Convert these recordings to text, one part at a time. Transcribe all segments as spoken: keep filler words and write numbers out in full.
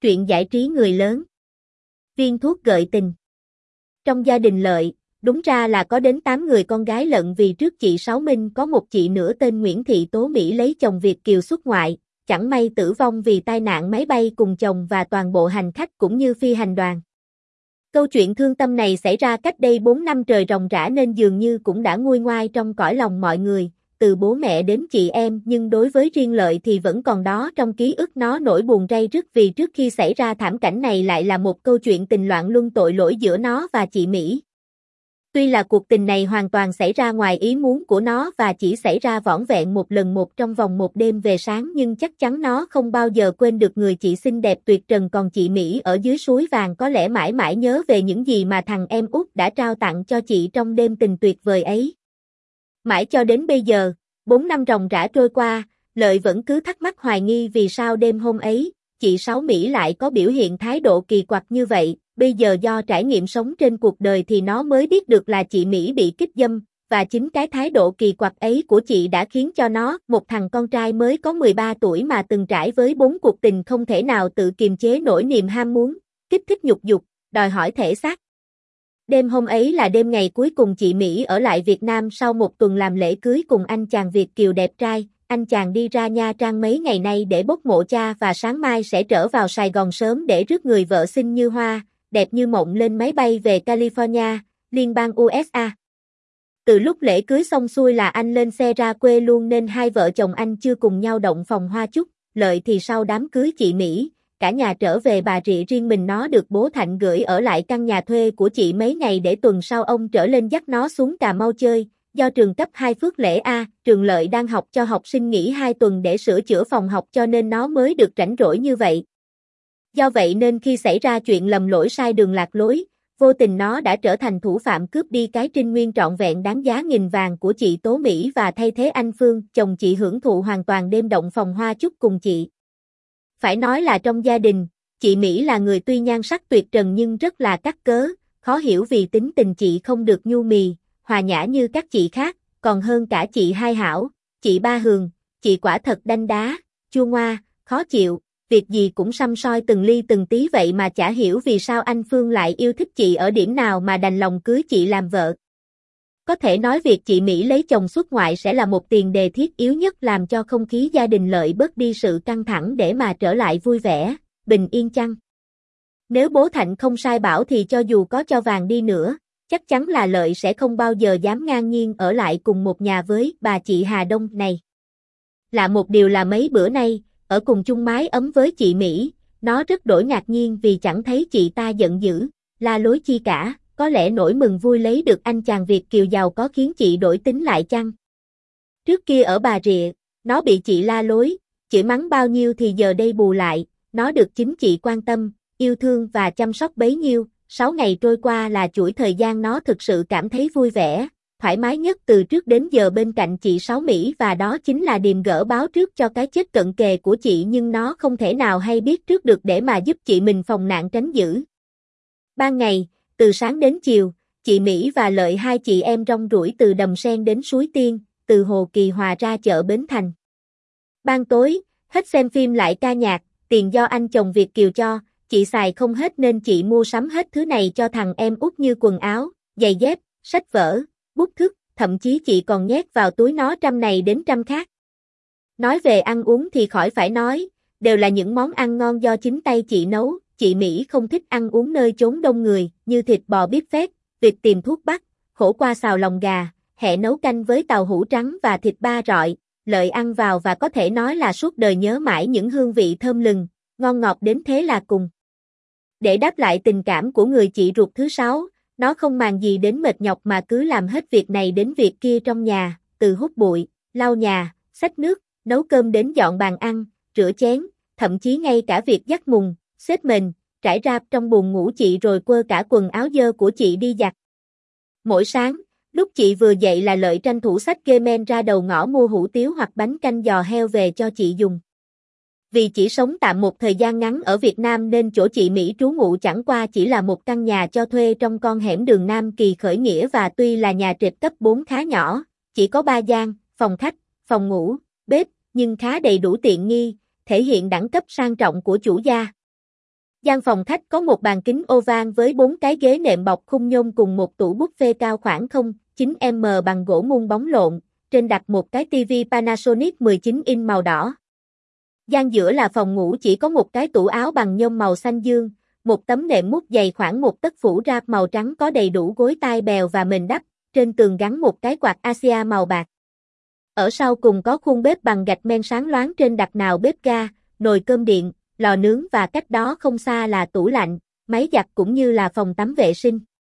Truyện giải trí người lớn. Viên thuốc gợi tình. Trong gia đình Lợi, đúng ra là có đến tám người con gái lận vì trước chị Sáu Minh có một chị nữa tên Nguyễn Thị Tố Mỹ lấy chồng Việt kiều xuất ngoại, chẳng may tử vong vì tai nạn máy bay cùng chồng và toàn bộ hành khách cũng như phi hành đoàn. Câu chuyện thương tâm này xảy ra cách đây bốn năm trời ròng rã nên dường như cũng đã nguôi ngoai trong cõi lòng mọi người, từ bố mẹ đến chị em, nhưng đối với riêng Lợi thì vẫn còn đó trong ký ức nó nỗi buồn ray rứt vì trước khi xảy ra thảm cảnh này lại là một câu chuyện tình loạn luân tội lỗi giữa nó và chị Mỹ. Tuy là cuộc tình này hoàn toàn xảy ra ngoài ý muốn của nó và chỉ xảy ra vỏn vẹn một lần một trong vòng một đêm về sáng, nhưng chắc chắn nó không bao giờ quên được người chị xinh đẹp tuyệt trần, còn chị Mỹ ở dưới suối vàng có lẽ mãi mãi nhớ về những gì mà thằng em út đã trao tặng cho chị trong đêm tình tuyệt vời ấy. Mãi cho đến bây giờ, bốn năm ròng rã trôi qua, Lợi vẫn cứ thắc mắc hoài nghi vì sao đêm hôm ấy, chị Sáu Mỹ lại có biểu hiện thái độ kỳ quặc như vậy. Bây giờ do trải nghiệm sống trên cuộc đời thì nó mới biết được là chị Mỹ bị kích dâm, và chính cái thái độ kỳ quặc ấy của chị đã khiến cho nó, một thằng con trai mới có mười ba tuổi mà từng trải với bốn cuộc tình, không thể nào tự kiềm chế nổi niềm ham muốn, kích thích nhục dục, đòi hỏi thể xác. Đêm hôm ấy là đêm ngày cuối cùng chị Mỹ ở lại Việt Nam sau một tuần làm lễ cưới cùng anh chàng Việt kiều đẹp trai. Anh chàng đi ra Nha Trang mấy ngày nay để bốc mộ cha và sáng mai sẽ trở vào Sài Gòn sớm để rước người vợ xinh như hoa, đẹp như mộng lên máy bay về California, liên bang u ét a. Từ lúc lễ cưới xong xuôi là anh lên xe ra quê luôn nên hai vợ chồng anh chưa cùng nhau động phòng hoa chúc. Lợi thì sau đám cưới chị Mỹ, cả nhà trở về Bà Rịa, riêng mình nó được bố Thạnh gửi ở lại căn nhà thuê của chị mấy ngày để tuần sau ông trở lên dắt nó xuống Cà Mau chơi. Do trường cấp hai Phước Lễ A, trường Lợi đang học cho học sinh nghỉ hai tuần để sửa chữa phòng học cho nên nó mới được rảnh rỗi như vậy. Do vậy nên khi xảy ra chuyện lầm lỗi sai đường lạc lối, vô tình nó đã trở thành thủ phạm cướp đi cái trinh nguyên trọn vẹn đáng giá nghìn vàng của chị Tố Mỹ và thay thế anh Phương, chồng chị, hưởng thụ hoàn toàn đêm động phòng hoa chúc cùng chị. Phải nói là trong gia đình, chị Mỹ là người tuy nhan sắc tuyệt trần nhưng rất là cắt cớ, khó hiểu vì tính tình chị không được nhu mì, hòa nhã như các chị khác, còn hơn cả chị Hai Hảo, chị Ba Hường, chị quả thật đanh đá, chua ngoa, khó chịu. Việc gì cũng săm soi từng ly từng tí vậy mà chả hiểu vì sao anh Phương lại yêu thích chị ở điểm nào mà đành lòng cưới chị làm vợ. Có thể nói việc chị Mỹ lấy chồng xuất ngoại sẽ là một tiền đề thiết yếu nhất làm cho không khí gia đình Lợi bớt đi sự căng thẳng để mà trở lại vui vẻ, bình yên chăng. Nếu bố Thạnh không sai bảo thì cho dù có cho vàng đi nữa, chắc chắn là Lợi sẽ không bao giờ dám ngang nhiên ở lại cùng một nhà với bà chị Hà Đông này. Lạ một điều là mấy bữa nay, ở cùng chung mái ấm với chị Mỹ, nó rất đổi ngạc nhiên vì chẳng thấy chị ta giận dữ, la lối chi cả, có lẽ nỗi mừng vui lấy được anh chàng Việt kiều giàu có khiến chị đổi tính lại chăng? Trước kia ở Bà Rịa, nó bị chị la lối, chửi mắng bao nhiêu thì giờ đây bù lại, nó được chính chị quan tâm, yêu thương và chăm sóc bấy nhiêu. Sáu ngày trôi qua là chuỗi thời gian nó thực sự cảm thấy vui vẻ, thoải mái nhất từ trước đến giờ bên cạnh chị Sáu Mỹ, và đó chính là điềm gỡ báo trước cho cái chết cận kề của chị, nhưng nó không thể nào hay biết trước được để mà giúp chị mình phòng nạn tránh dữ. Ban ngày, từ sáng đến chiều, chị Mỹ và Lợi hai chị em rong ruổi từ Đầm Sen đến Suối Tiên, từ Hồ Kỳ Hòa ra chợ Bến Thành. Ban tối, hết xem phim lại ca nhạc, tiền do anh chồng Việt kiều cho, chị xài không hết nên chị mua sắm hết thứ này cho thằng em út như quần áo, giày dép, sách vở, bút thức, thậm chí chị còn nhét vào túi nó trăm này đến trăm khác. Nói về ăn uống thì khỏi phải nói, đều là những món ăn ngon do chính tay chị nấu. Chị Mỹ không thích ăn uống nơi chốn đông người, như thịt bò bíp phét, vịt tìm thuốc bắc, khổ qua xào lòng gà, hẹ nấu canh với tàu hũ trắng và thịt ba rọi. Lợi ăn vào và có thể nói là suốt đời nhớ mãi những hương vị thơm lừng, ngon ngọt đến thế là cùng. Để đáp lại tình cảm của người chị ruột thứ sáu, nó không màng gì đến mệt nhọc mà cứ làm hết việc này đến việc kia trong nhà, từ hút bụi, lau nhà, xách nước, nấu cơm đến dọn bàn ăn, rửa chén, thậm chí ngay cả việc dắt mùng, xếp mền, trải rạp trong buồng ngủ chị rồi quơ cả quần áo dơ của chị đi giặt. Mỗi sáng, lúc chị vừa dậy là Lợi tranh thủ xách ghê men ra đầu ngõ mua hủ tiếu hoặc bánh canh giò heo về cho chị dùng. Vì chỉ sống tạm một thời gian ngắn ở Việt Nam nên chỗ chị Mỹ trú ngụ chẳng qua chỉ là một căn nhà cho thuê trong con hẻm đường Nam Kỳ khởi nghĩa, và tuy là nhà trệt cấp bốn khá nhỏ, chỉ có ba gian, phòng khách, phòng ngủ, bếp, nhưng khá đầy đủ tiện nghi, thể hiện đẳng cấp sang trọng của chủ gia. Gian phòng khách có một bàn kính oval với bốn cái ghế nệm bọc khung nhôm cùng một tủ buffet cao khoảng không phẩy chín mét bằng gỗ mun bóng lộn, trên đặt một cái tivi Panasonic mười chín inch màu đỏ. Gian giữa là phòng ngủ chỉ có một cái tủ áo bằng nhôm màu xanh dương, một tấm nệm mút dày khoảng một tấc phủ ráp màu trắng có đầy đủ gối tai bèo và mền đắp, trên tường gắn một cái quạt Asia màu bạc. Ở sau cùng có khuôn bếp bằng gạch men sáng loáng, trên đặt nào bếp ga, nồi cơm điện, lò nướng và cách đó không xa là tủ lạnh, máy giặt cũng như là phòng tắm vệ sinh.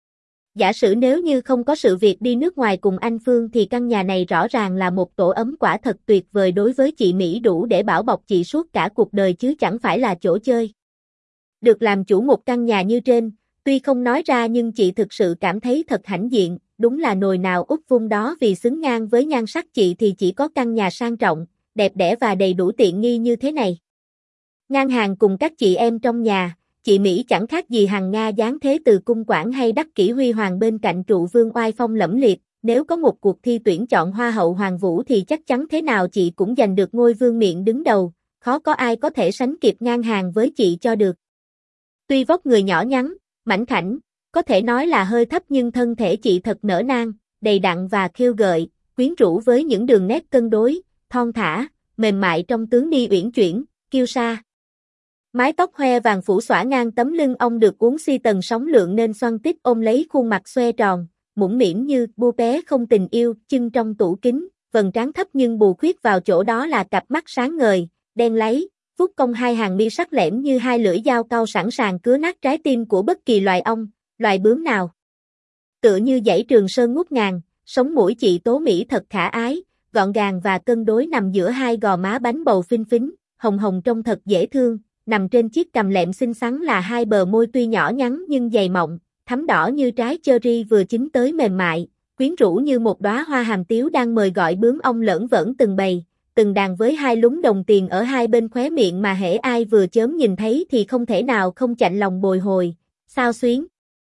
Giả sử nếu như không có sự việc đi nước ngoài cùng anh Phương thì căn nhà này rõ ràng là một tổ ấm quả thật tuyệt vời đối với chị Mỹ, đủ để bảo bọc chị suốt cả cuộc đời chứ chẳng phải là chỗ chơi. Được làm chủ một căn nhà như trên, tuy không nói ra nhưng chị thực sự cảm thấy thật hãnh diện, đúng là nồi nào úp vung đó, vì xứng ngang với nhan sắc chị thì chỉ có căn nhà sang trọng, đẹp đẽ và đầy đủ tiện nghi như thế này. Ngang hàng cùng các chị em trong nhà, chị Mỹ chẳng khác gì hằng Nga giáng thế từ cung quản hay đắc kỷ huy hoàng bên cạnh trụ vương oai phong lẫm liệt. Nếu có một cuộc thi tuyển chọn hoa hậu hoàng vũ thì chắc chắn thế nào chị cũng giành được ngôi vương miện đứng đầu, khó có ai có thể sánh kịp ngang hàng với chị cho được. Tuy vóc người nhỏ nhắn, mảnh khảnh, có thể nói là hơi thấp nhưng thân thể chị thật nở nang, đầy đặn và khiêu gợi, quyến rũ với những đường nét cân đối, thon thả, mềm mại trong tướng đi uyển chuyển, kiêu sa. Mái tóc hoe vàng phủ xõa ngang tấm lưng ông được uốn si tầng sóng lượn nên xoăn tít ôm lấy khuôn mặt xoe tròn, mũm mĩm như bu bé không tình yêu, chân trong tủ kính, vầng trán thấp nhưng bù khuyết vào chỗ đó là cặp mắt sáng ngời, đen láy, vuốt cong hai hàng mi sắc lẻm như hai lưỡi dao cau sẵn sàng cứa nát trái tim của bất kỳ loài ong, loài bướm nào. Tựa như dãy Trường Sơn ngút ngàn, sống mũi chị Tố Mỹ thật khả ái, gọn gàng và cân đối nằm giữa hai gò má bánh bầu phinh phính, hồng hồng trông thật dễ thương. Nằm trên chiếc cằm lẹm xinh xắn là hai bờ môi tuy nhỏ nhắn nhưng dày mọng, thắm đỏ như trái cherry vừa chín tới mềm mại, quyến rũ như một đóa hoa hàm tiếu đang mời gọi bướm ong lởn vởn từng bầy, từng đàn với hai lúm đồng tiền ở hai bên khóe miệng mà hễ ai vừa chớm nhìn thấy thì không thể nào không chạnh lòng bồi hồi, xao xuyến.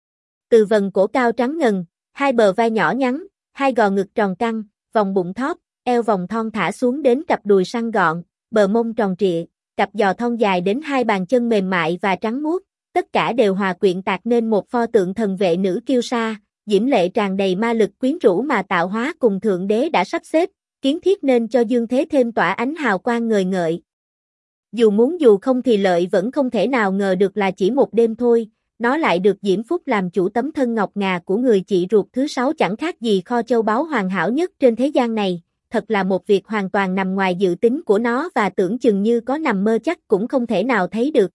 Từ vần cổ cao trắng ngần, hai bờ vai nhỏ nhắn, hai gò ngực tròn căng, vòng bụng thóp, eo vòng thon thả xuống đến cặp đùi săn gọn, bờ mông tròn trịa, cặp giò thon dài đến hai bàn chân mềm mại và trắng muốt, tất cả đều hòa quyện tạc nên một pho tượng thần vệ nữ kiêu sa, diễm lệ tràn đầy ma lực quyến rũ mà tạo hóa cùng thượng đế đã sắp xếp, kiến thiết nên cho dương thế thêm tỏa ánh hào quang ngời ngợi. Dù muốn dù không thì Lợi vẫn không thể nào ngờ được là chỉ một đêm thôi, nó lại được Diễm Phúc làm chủ tấm thân ngọc ngà của người chị ruột thứ sáu, chẳng khác gì kho châu báu hoàn hảo nhất trên thế gian này. Thật là một việc hoàn toàn nằm ngoài dự tính của nó và tưởng chừng như có nằm mơ chắc cũng không thể nào thấy được.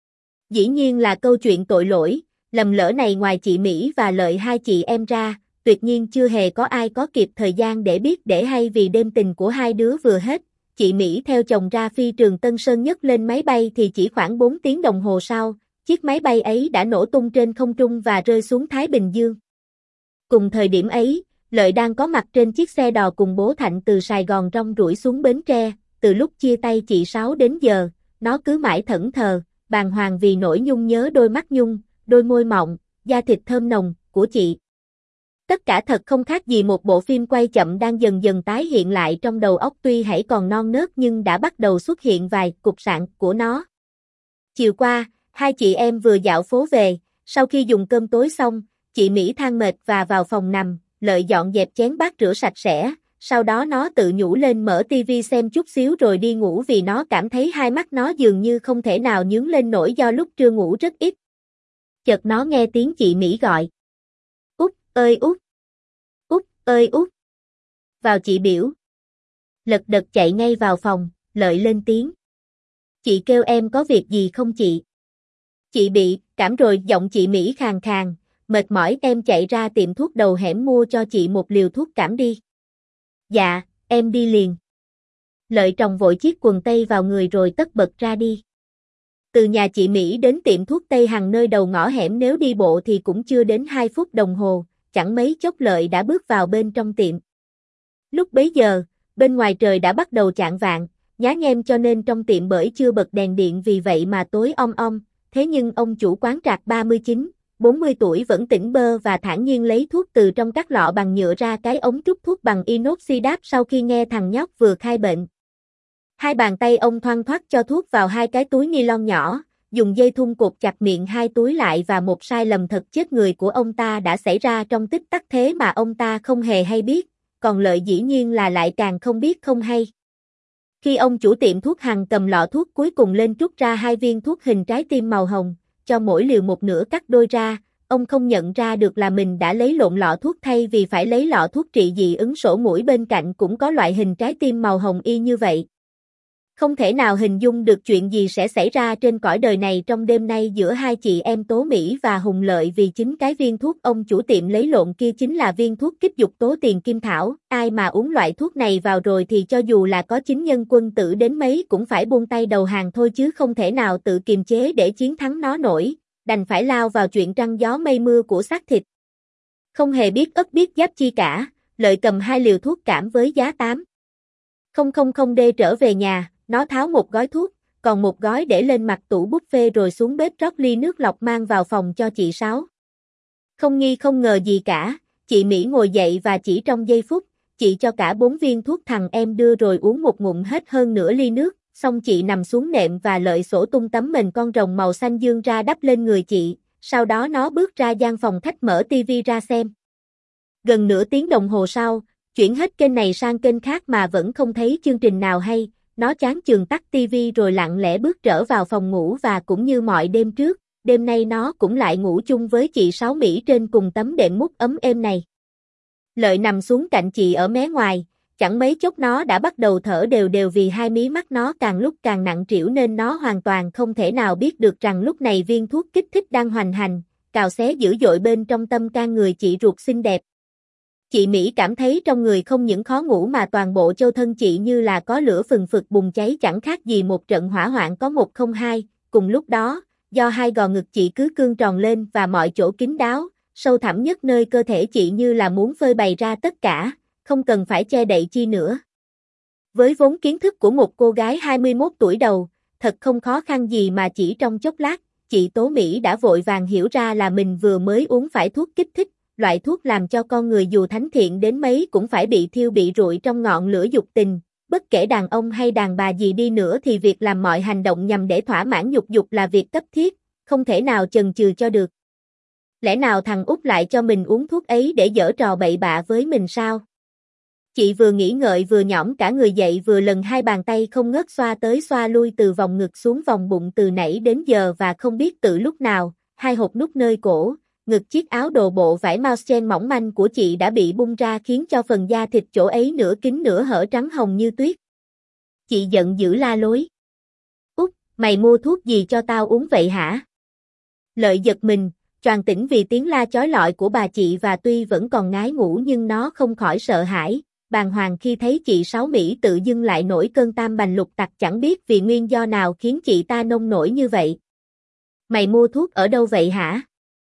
Dĩ nhiên là câu chuyện tội lỗi, lầm lỡ này ngoài chị Mỹ và Lợi hai chị em ra, tuyệt nhiên chưa hề có ai có kịp thời gian để biết để hay, vì đêm tình của hai đứa vừa hết. Chị Mỹ theo chồng ra phi trường Tân Sơn Nhất lên máy bay thì chỉ khoảng bốn tiếng đồng hồ sau, chiếc máy bay ấy đã nổ tung trên không trung và rơi xuống Thái Bình Dương. Cùng thời điểm ấy, Lợi đang có mặt trên chiếc xe đò cùng bố Thạnh từ Sài Gòn rong ruổi xuống Bến Tre. Từ lúc chia tay chị Sáu đến giờ, nó cứ mãi thẫn thờ, bàng hoàng vì nỗi nhung nhớ đôi mắt nhung, đôi môi mọng, da thịt thơm nồng của chị. Tất cả thật không khác gì một bộ phim quay chậm đang dần dần tái hiện lại trong đầu óc, tuy hãy còn non nớt nhưng đã bắt đầu xuất hiện vài cục sạn của nó. Chiều qua, hai chị em vừa dạo phố về, sau khi dùng cơm tối xong, chị Mỹ than mệt và vào phòng nằm. Lợi dọn dẹp chén bát rửa sạch sẽ, sau đó nó tự nhủ lên mở tivi xem chút xíu rồi đi ngủ, vì nó cảm thấy hai mắt nó dường như không thể nào nhướng lên nổi do lúc trưa ngủ rất ít. Chợt nó nghe tiếng chị Mỹ gọi. Út ơi út! Út ơi út! Vào chị biểu. Lật đật chạy ngay vào phòng, Lợi lên tiếng. Chị kêu em có việc gì không chị? Chị bị cảm rồi, giọng chị Mỹ khàn khàn. Mệt mỏi, em chạy ra tiệm thuốc đầu hẻm mua cho chị một liều thuốc cảm đi. Dạ, em đi liền. Lợi tròng vội chiếc quần tây vào người rồi tất bật ra đi. Từ nhà chị Mỹ đến tiệm thuốc Tây Hằng nơi đầu ngõ hẻm nếu đi bộ thì cũng chưa đến hai phút đồng hồ, chẳng mấy chốc Lợi đã bước vào bên trong tiệm. Lúc bấy giờ, bên ngoài trời đã bắt đầu chạng vạng, nhá nhem cho nên trong tiệm bởi chưa bật đèn điện, vì vậy mà tối om om, thế nhưng ông chủ quán trạc ba mươi chín, bốn mươi tuổi vẫn tỉnh bơ và thản nhiên lấy thuốc từ trong các lọ bằng nhựa ra cái ống trút thuốc bằng inox xi đáp sau khi nghe thằng nhóc vừa khai bệnh. Hai bàn tay ông thoăn thoắt cho thuốc vào hai cái túi ni lon nhỏ, dùng dây thun cột chặt miệng hai túi lại và một sai lầm thật chết người của ông ta đã xảy ra trong tích tắc thế mà ông ta không hề hay biết, còn Lợi dĩ nhiên là lại càng không biết không hay. Khi ông chủ tiệm thuốc Hằng cầm lọ thuốc cuối cùng lên trút ra hai viên thuốc hình trái tim màu hồng, cho mỗi liều một nửa cắt đôi ra, ông không nhận ra được là mình đã lấy lộn lọ thuốc thay vì phải lấy lọ thuốc trị dị ứng sổ mũi bên cạnh cũng có loại hình trái tim màu hồng y như vậy. Không thể nào hình dung được chuyện gì sẽ xảy ra trên cõi đời này trong đêm nay giữa hai chị em Tố Mỹ và Hùng Lợi vì chính cái viên thuốc ông chủ tiệm lấy lộn kia chính là viên thuốc kích dục tố tiền kim thảo, ai mà uống loại thuốc này vào rồi thì cho dù là có chính nhân quân tử đến mấy cũng phải buông tay đầu hàng thôi chứ không thể nào tự kiềm chế để chiến thắng nó nổi, đành phải lao vào chuyện trăng gió mây mưa của xác thịt. Không hề biết ất biết giáp chi cả, Lợi cầm hai liều thuốc cảm với giá tám không không không đê trở về nhà. Nó tháo một gói thuốc, còn một gói để lên mặt tủ buffet rồi xuống bếp rót ly nước lọc mang vào phòng cho chị Sáu. Không nghi không ngờ gì cả, chị Mỹ ngồi dậy và chỉ trong giây phút, chị cho cả bốn viên thuốc thằng em đưa rồi uống một ngụm hết hơn nửa ly nước, xong chị nằm xuống nệm và Lợi sổ tung tấm mền con rồng màu xanh dương ra đắp lên người chị, sau đó nó bước ra gian phòng khách mở tivi ra xem. Gần nửa tiếng đồng hồ sau, chuyển hết kênh này sang kênh khác mà vẫn không thấy chương trình nào hay. Nó chán chường tắt tivi rồi lặng lẽ bước trở vào phòng ngủ và cũng như mọi đêm trước, đêm nay nó cũng lại ngủ chung với chị Sáu Mỹ trên cùng tấm đệm mút ấm êm này. Lợi nằm xuống cạnh chị ở mé ngoài, chẳng mấy chốc nó đã bắt đầu thở đều đều vì hai mí mắt nó càng lúc càng nặng trĩu nên nó hoàn toàn không thể nào biết được rằng lúc này viên thuốc kích thích đang hoành hành, cào xé dữ dội bên trong tâm can người chị ruột xinh đẹp. Chị Mỹ cảm thấy trong người không những khó ngủ mà toàn bộ châu thân chị như là có lửa phừng phực bùng cháy chẳng khác gì một trận hỏa hoạn có một không hai, cùng lúc đó, do hai gò ngực chị cứ cương tròn lên và mọi chỗ kín đáo, sâu thẳm nhất nơi cơ thể chị như là muốn phơi bày ra tất cả, không cần phải che đậy chi nữa. Với vốn kiến thức của một cô gái hai mươi mốt tuổi đầu, thật không khó khăn gì mà chỉ trong chốc lát, chị Tố Mỹ đã vội vàng hiểu ra là mình vừa mới uống phải thuốc kích thích. Loại thuốc làm cho con người dù thánh thiện đến mấy cũng phải bị thiêu bị rụi trong ngọn lửa dục tình, bất kể đàn ông hay đàn bà gì đi nữa thì việc làm mọi hành động nhằm để thỏa mãn dục dục là việc cấp thiết, không thể nào chần chừ cho được. Lẽ nào thằng Út lại cho mình uống thuốc ấy để giở trò bậy bạ với mình sao? Chị vừa nghĩ ngợi vừa nhõm cả người dậy vừa lần hai bàn tay không ngớt xoa tới xoa lui từ vòng ngực xuống vòng bụng từ nãy đến giờ và không biết từ lúc nào, hai hột nút nơi cổ. Ngực chiếc áo đồ bộ vải mousegen mỏng manh của chị đã bị bung ra khiến cho phần da thịt chỗ ấy nửa kín nửa hở trắng hồng như tuyết. Chị giận dữ la lối. Út, mày mua thuốc gì cho tao uống vậy hả? Lợi giật mình, choàng tỉnh vì tiếng la chói lọi của bà chị và tuy vẫn còn ngái ngủ nhưng nó không khỏi sợ hãi, bàng hoàng khi thấy chị Sáu Mỹ tự dưng lại nổi cơn tam bành lục tặc chẳng biết vì nguyên do nào khiến chị ta nông nổi như vậy. Mày mua thuốc ở đâu vậy hả?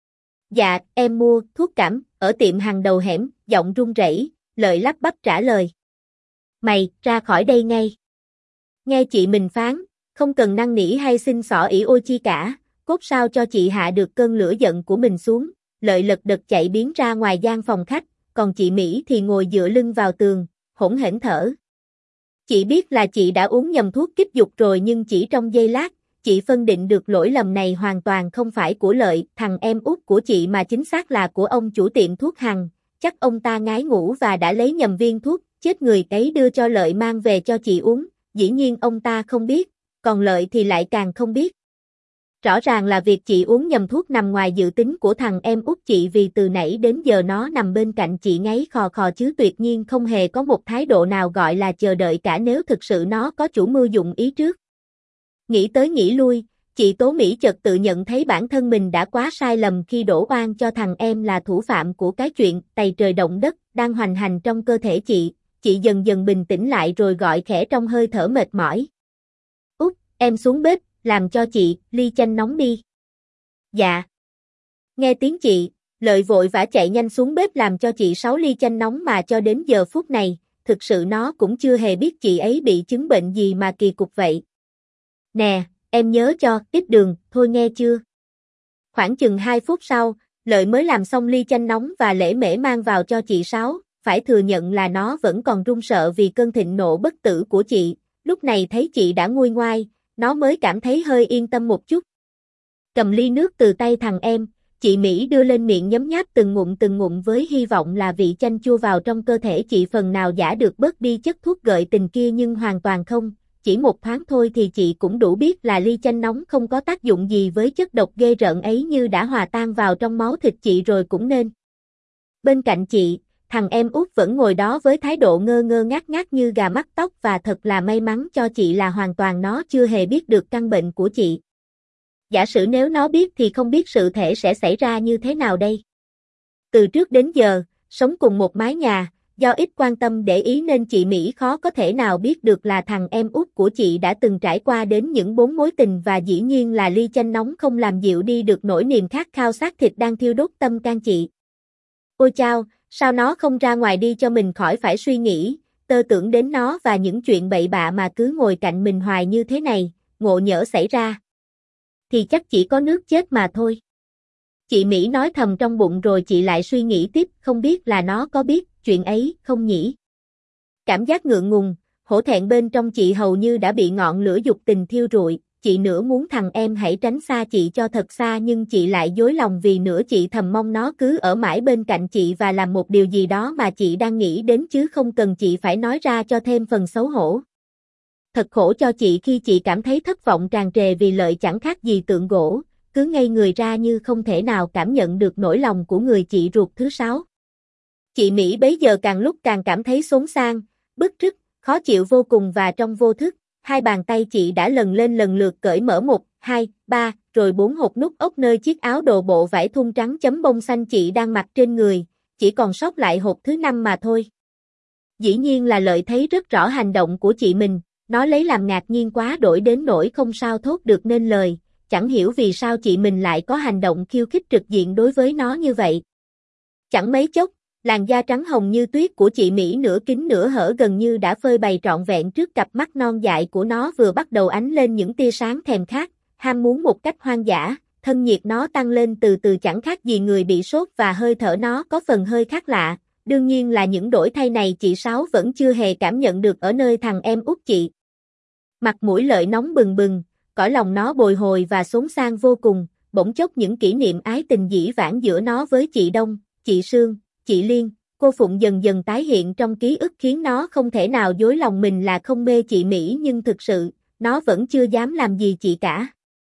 Dạ, em mua thuốc cảm, ở tiệm Hằng đầu hẻm, giọng run rẩy, Lợi lắp bắp trả lời. Mày, ra khỏi đây ngay. Nghe chị mình phán, không cần năn nỉ hay xin xỏ ỉ ôi chi cả, cốt sao cho chị hạ được cơn lửa giận của mình xuống, Lợi lật đật chạy biến ra ngoài gian phòng khách, còn chị Mỹ thì ngồi dựa lưng vào tường, hỗn hển thở. Chị biết là chị đã uống nhầm thuốc kích dục rồi nhưng chỉ trong giây lát, chị phân định được lỗi lầm này hoàn toàn không phải của Lợi, thằng em út của chị mà chính xác là của ông chủ tiệm thuốc Hằng, chắc ông ta ngái ngủ và đã lấy nhầm viên thuốc, chết người ấy đưa cho Lợi mang về cho chị uống, dĩ nhiên ông ta không biết, còn Lợi thì lại càng không biết. Rõ ràng là việc chị uống nhầm thuốc nằm ngoài dự tính của thằng em út chị vì từ nãy đến giờ nó nằm bên cạnh chị ngáy khò khò chứ tuyệt nhiên không hề có một thái độ nào gọi là chờ đợi cả nếu thực sự nó có chủ mưu dụng ý trước. Nghĩ tới nghĩ lui, chị Tố Mỹ chợt tự nhận thấy bản thân mình đã quá sai lầm khi đổ oan cho thằng em là thủ phạm của cái chuyện tày trời động đất đang hoành hành trong cơ thể chị, chị dần dần bình tĩnh lại rồi gọi khẽ trong hơi thở mệt mỏi. Út, em xuống bếp, làm cho chị ly chanh nóng đi. Dạ. Nghe tiếng chị, Lợi vội vã chạy nhanh xuống bếp làm cho chị sáu ly chanh nóng mà cho đến giờ phút này, thực sự nó cũng chưa hề biết chị ấy bị chứng bệnh gì mà kỳ cục vậy. Nè, em nhớ cho ít đường, thôi nghe chưa? Khoảng chừng hai phút sau, Lợi mới làm xong ly chanh nóng và lễ mễ mang vào cho chị Sáu, phải thừa nhận là nó vẫn còn run sợ vì cơn thịnh nộ bất tử của chị, lúc này thấy chị đã nguôi ngoai, nó mới cảm thấy hơi yên tâm một chút. Cầm ly nước từ tay thằng em, chị Mỹ đưa lên miệng nhấm nháp từng ngụm từng ngụm với hy vọng là vị chanh chua vào trong cơ thể chị phần nào giả được bớt đi chất thuốc gợi tình kia, nhưng hoàn toàn không. Chỉ một thoáng thôi thì chị cũng đủ biết là ly chanh nóng không có tác dụng gì với chất độc ghê rợn ấy, như đã hòa tan vào trong máu thịt chị rồi cũng nên. Bên cạnh chị, thằng em út vẫn ngồi đó với thái độ ngơ ngơ ngác ngác như gà mắc tóc, và thật là may mắn cho chị là hoàn toàn nó chưa hề biết được căn bệnh của chị. Giả sử nếu nó biết thì không biết sự thể sẽ xảy ra như thế nào đây. Từ trước đến giờ, sống cùng một mái nhà, do ít quan tâm để ý nên chị Mỹ khó có thể nào biết được là thằng em út của chị đã từng trải qua đến những bốn mối tình, và dĩ nhiên là ly chanh nóng không làm dịu đi được nỗi niềm khát khao xác thịt đang thiêu đốt tâm can chị. Ôi chao, sao nó không ra ngoài đi cho mình khỏi phải suy nghĩ, tơ tưởng đến nó và những chuyện bậy bạ mà cứ ngồi cạnh mình hoài như thế này, ngộ nhỡ xảy ra thì chắc chỉ có nước chết mà thôi. Chị Mỹ nói thầm trong bụng, rồi chị lại suy nghĩ tiếp, không biết là nó có biết chuyện ấy không nhỉ? Cảm giác ngượng ngùng, hổ thẹn bên trong chị hầu như đã bị ngọn lửa dục tình thiêu rụi. Chị nửa muốn thằng em hãy tránh xa chị cho thật xa, nhưng chị lại dối lòng vì nửa chị thầm mong nó cứ ở mãi bên cạnh chị và làm một điều gì đó mà chị đang nghĩ đến, chứ không cần chị phải nói ra cho thêm phần xấu hổ. Thật khổ cho chị khi chị cảm thấy thất vọng tràn trề vì Lợi chẳng khác gì tượng gỗ, cứ ngây người ra như không thể nào cảm nhận được nỗi lòng của người chị ruột thứ sáu. Chị Mỹ bấy giờ càng lúc càng cảm thấy xốn xang, bứt rứt, khó chịu vô cùng, và trong vô thức, hai bàn tay chị đã lần lên lần lượt cởi mở một, hai, ba, rồi bốn hột nút ốc nơi chiếc áo đồ bộ vải thun trắng chấm bông xanh chị đang mặc trên người, chỉ còn sót lại hột thứ năm mà thôi. Dĩ nhiên là Lợi thấy rất rõ hành động của chị mình, nó lấy làm ngạc nhiên quá đổi đến nỗi không sao thốt được nên lời, chẳng hiểu vì sao chị mình lại có hành động khiêu khích trực diện đối với nó như vậy. Chẳng mấy chốc, làn da trắng hồng như tuyết của chị Mỹ nửa kín nửa hở gần như đã phơi bày trọn vẹn trước cặp mắt non dại của nó, vừa bắt đầu ánh lên những tia sáng thèm khát, ham muốn một cách hoang dã, thân nhiệt nó tăng lên từ từ chẳng khác gì người bị sốt, và hơi thở nó có phần hơi khác lạ. Đương nhiên là những đổi thay này chị Sáu vẫn chưa hề cảm nhận được ở nơi thằng em út chị. Mặt mũi Lợi nóng bừng bừng, cõi lòng nó bồi hồi và xốn xang vô cùng, bỗng chốc những kỷ niệm ái tình dĩ vãng giữa nó với chị Đông, chị Sương, chị Liên, cô Phụng dần dần tái hiện trong ký ức, khiến nó không thể nào dối lòng mình là không mê chị Mỹ, nhưng thực sự, nó vẫn chưa dám làm gì chị cả.